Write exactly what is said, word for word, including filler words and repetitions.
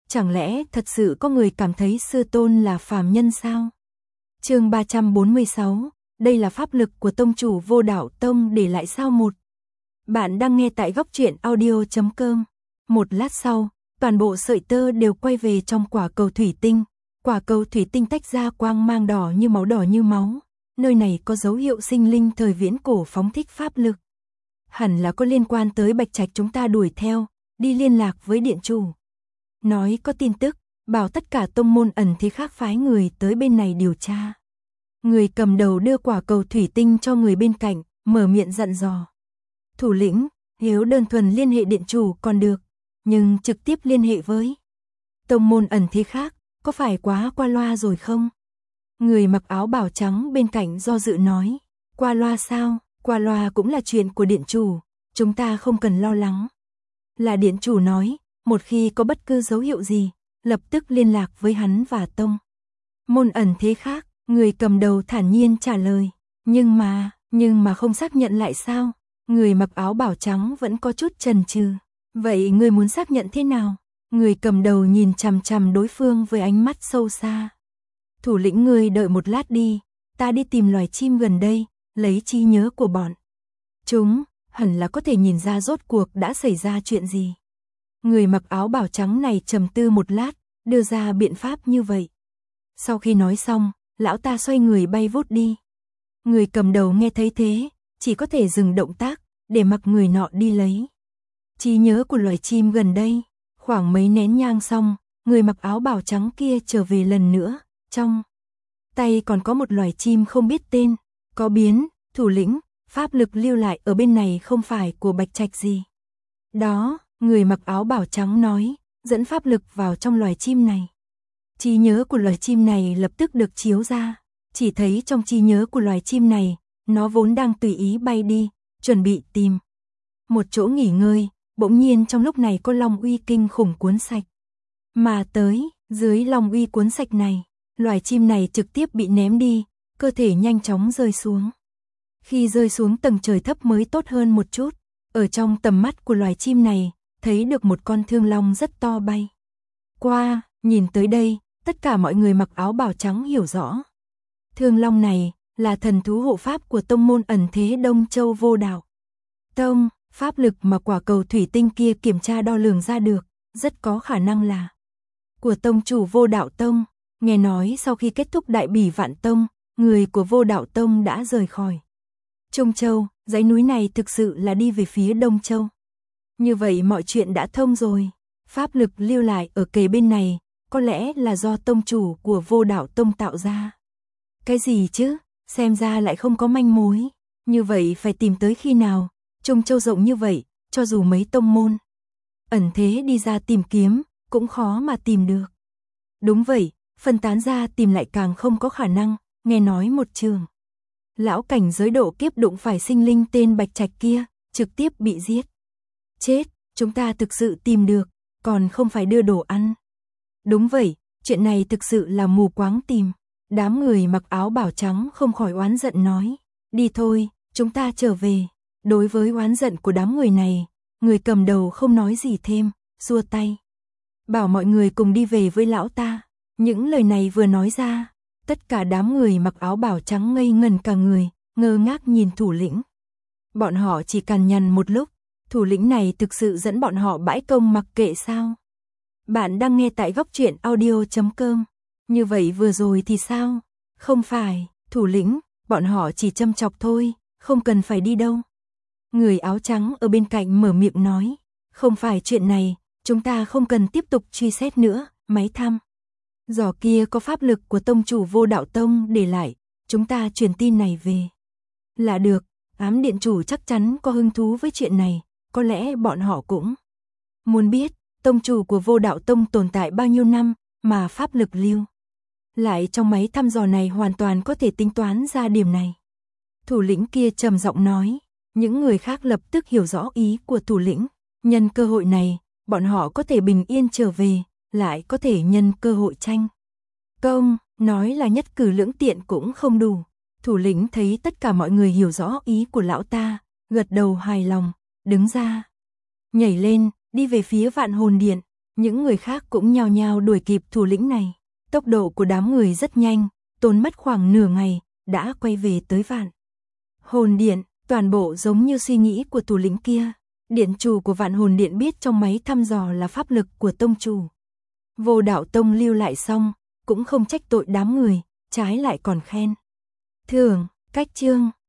Chẳng lẽ thật sự có người cảm thấy sư tôn là phàm nhân sao? Chương ba trăm bốn mươi sáu, đây là pháp lực của tông chủ Vô Đạo Tông để lại sao một. Bạn đang nghe tại góc truyện audio chấm com. Một lát sau, toàn bộ sợi tơ đều quay về trong quả cầu thủy tinh. Quả cầu thủy tinh tách ra quang mang đỏ như máu đỏ như máu. Nơi này có dấu hiệu sinh linh thời viễn cổ phóng thích pháp lực. Hẳn là có liên quan tới Bạch Trạch, chúng ta đuổi theo, đi liên lạc với điện chủ. Nói có tin tức, bảo tất cả tông môn ẩn thế khác phái người tới bên này điều tra. Người cầm đầu đưa quả cầu thủy tinh cho người bên cạnh, mở miệng dặn dò. Thủ lĩnh, nếu đơn thuần liên hệ điện chủ còn được, nhưng trực tiếp liên hệ với tông môn ẩn thế khác, có phải quá qua loa rồi không? Người mặc áo bào trắng bên cạnh do dự nói. Qua loa sao? Qua loa cũng là chuyện của điện chủ, chúng ta không cần lo lắng. Là điện chủ nói, một khi có bất cứ dấu hiệu gì, lập tức liên lạc với hắn và tông môn ẩn thế khác. Người cầm đầu thản nhiên trả lời. Nhưng mà, nhưng mà không xác nhận lại sao? Người mặc áo bào trắng vẫn có chút chần chừ. Vậy ngươi muốn xác nhận thế nào? Người cầm đầu nhìn chằm chằm đối phương với ánh mắt sâu xa. Thủ lĩnh, ngươi đợi một lát đi, ta đi tìm loài chim gần đây, lấy trí nhớ của bọn chúng, hẳn là có thể nhìn ra rốt cuộc đã xảy ra chuyện gì. Người mặc áo bào trắng này trầm tư một lát, đưa ra biện pháp như vậy. Sau khi nói xong, lão ta xoay người bay vút đi. Người cầm đầu nghe thấy thế, chỉ có thể dừng động tác, để mặc người nọ đi lấy trí nhớ của loài chim gần đây. Khoảng mấy nén nhang xong, người mặc áo bào trắng kia trở về lần nữa, trong tay còn có một loài chim không biết tên. Có biến, thủ lĩnh, pháp lực lưu lại ở bên này không phải của Bạch Trạch gì. Đó, người mặc áo bào trắng nói, dẫn pháp lực vào trong loài chim này. Trí nhớ của loài chim này lập tức được chiếu ra, chỉ thấy trong trí nhớ của loài chim này, nó vốn đang tùy ý bay đi, chuẩn bị tìm một chỗ nghỉ ngơi, bỗng nhiên trong lúc này có long uy kinh khủng cuốn sạch mà tới. Dưới long uy cuốn sạch này, loài chim này trực tiếp bị ném đi, cơ thể nhanh chóng rơi xuống. Khi rơi xuống tầng trời thấp mới tốt hơn một chút, ở trong tầm mắt của loài chim này, thấy được một con thương long rất to bay qua. Nhìn tới đây, tất cả mọi người mặc áo bào trắng hiểu rõ. Thương long này là thần thú hộ pháp của tông môn ẩn thế Đông Châu Vô Đạo Tông. Pháp lực mà quả cầu thủy tinh kia kiểm tra đo lường ra được, rất có khả năng là của tông chủ Vô Đạo Tông. Nghe nói sau khi kết thúc Đại Bỉ Vạn Tông, người của Vô Đạo Tông đã rời khỏi Trung Châu, dãy núi này thực sự là đi về phía Đông Châu. Như vậy mọi chuyện đã thông rồi. Pháp lực lưu lại ở kề bên này, có lẽ là do tông chủ của Vô Đạo Tông tạo ra. Cái gì chứ? Xem ra lại không có manh mối. Như vậy phải tìm tới khi nào? Trung Châu rộng như vậy, cho dù mấy tông môn ẩn thế đi ra tìm kiếm, cũng khó mà tìm được. Đúng vậy, phân tán ra tìm lại càng không có khả năng. Nghe nói một trường lão cảnh giới độ kiếp đụng phải sinh linh tên Bạch Trạch kia, trực tiếp bị giết chết. Chúng ta thực sự tìm được, còn không phải đưa đồ ăn. Đúng vậy, chuyện này thực sự là mù quáng tìm. Đám người mặc áo bào trắng không khỏi oán giận nói. Đi thôi, chúng ta trở về. Đối với oán giận của đám người này, người cầm đầu không nói gì thêm, xua tay bảo mọi người cùng đi về với lão ta. Những lời này vừa nói ra, tất cả đám người mặc áo bào trắng ngây ngẩn cả người, ngơ ngác nhìn thủ lĩnh. Bọn họ chỉ cằn nhằn một lúc, thủ lĩnh này thực sự dẫn bọn họ bãi công mặc kệ sao? Bạn đang nghe tại góc truyện audio chấm com. Như vậy vừa rồi thì sao? Không phải, thủ lĩnh, bọn họ chỉ châm chọc thôi, không cần phải đi đâu. Người áo trắng ở bên cạnh mở miệng nói. Không phải chuyện này, chúng ta không cần tiếp tục truy xét nữa. Máy thăm dò kia có pháp lực của tông chủ Vô Đạo Tông để lại, chúng ta truyền tin này về là được. Ám điện chủ chắc chắn có hứng thú với chuyện này, có lẽ bọn họ cũng muốn biết tông chủ của Vô Đạo Tông tồn tại bao nhiêu năm mà pháp lực lưu lại trong máy thăm dò này hoàn toàn có thể tính toán ra điểm này. Thủ lĩnh kia trầm giọng nói. Những người khác lập tức hiểu rõ ý của thủ lĩnh. Nhân cơ hội này, bọn họ có thể bình yên trở về, lại có thể nhân cơ hội tranh công. Nói là nhất cử lưỡng tiện cũng không đủ. Thủ lĩnh thấy tất cả mọi người hiểu rõ ý của lão ta, gật đầu hài lòng, đứng ra, nhảy lên, đi về phía Vạn Hồn Điện. Những người khác cũng nhao nhao đuổi kịp thủ lĩnh này. Tốc độ của đám người rất nhanh, tốn mất khoảng nửa ngày, đã quay về tới Vạn Hồn Điện, toàn bộ giống như suy nghĩ của thủ lĩnh kia. Điện chủ của Vạn Hồn Điện biết trong máy thăm dò là pháp lực của tông chủ Vô Đạo Tông lưu lại xong, cũng không trách tội đám người, trái lại còn khen thưởng, cách chương.